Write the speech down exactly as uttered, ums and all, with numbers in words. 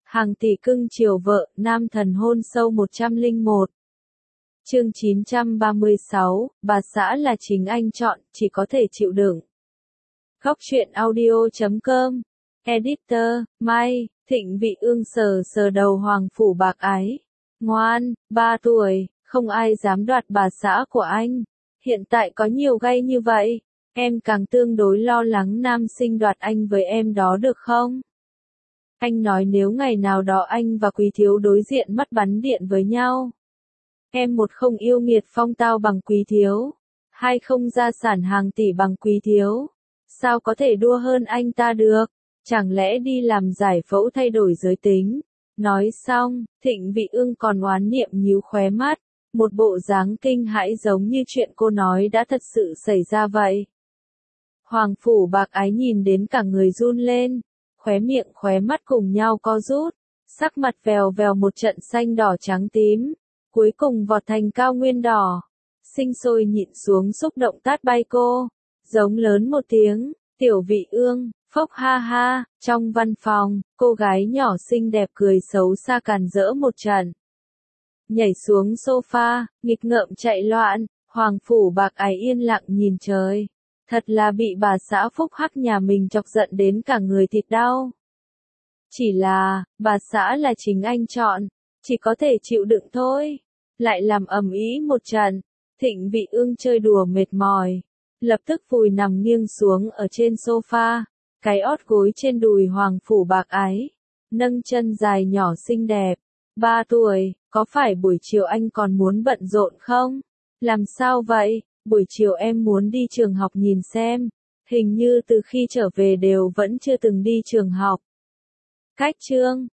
Hàng tỷ cưng chiều vợ, nam thần hôn sâu một trăm lẻ một. Chương chín trăm ba mươi sáu, bà xã là chính anh chọn, chỉ có thể chịu đựng. Góc truyện audio chấm com. Editor, Mai, Thịnh Vị Ương sờ sờ đầu Hoàng Phủ Bạc Ái. Ngoan, ba tuổi, không ai dám đoạt bà xã của anh. Hiện tại có nhiều gay như vậy, em càng tương đối lo lắng nam sinh đoạt anh với em đó được không? Anh nói nếu ngày nào đó anh và Quý Thiếu đối diện mắt bắn điện với nhau. Em một không yêu nghiệt phong tao bằng Quý Thiếu. Hai không gia sản hàng tỷ bằng Quý Thiếu. Sao có thể đua hơn anh ta được? Chẳng lẽ đi làm giải phẫu thay đổi giới tính? Nói xong, Thịnh Vị Ương còn oán niệm nhíu khóe mắt. Một bộ dáng kinh hãi giống như chuyện cô nói đã thật sự xảy ra vậy. Hoàng Phủ Bạc Ái nhìn đến cả người run lên. Khóe miệng khóe mắt cùng nhau co rút. Sắc mặt vèo vèo một trận xanh đỏ trắng tím. Cuối cùng vọt thành cao nguyên đỏ. Sinh sôi nhịn xuống xúc động tát bay cô. Giống lớn một tiếng, Tiểu Vị Ương, phốc ha ha, trong văn phòng, cô gái nhỏ xinh đẹp cười xấu xa càn rỡ một trận. Nhảy xuống sofa, nghịch ngợm chạy loạn, Hoàng Phủ Bạc Ái yên lặng nhìn trời. Thật là bị bà xã phúc hắc nhà mình chọc giận đến cả người thịt đau. Chỉ là, bà xã là chính anh chọn, chỉ có thể chịu đựng thôi. Lại làm ầm ĩ một trận, Thịnh Vị Ương chơi đùa mệt mỏi. Lập tức vùi nằm nghiêng xuống ở trên sofa, cái ót gối trên đùi Hoàng Phủ Bạc Ái. Nâng chân dài nhỏ xinh đẹp. Ba tuổi, có phải buổi chiều anh còn muốn bận rộn không? Làm sao vậy? Buổi chiều em muốn đi trường học nhìn xem. Hình như từ khi trở về đều vẫn chưa từng đi trường học. Cách chương,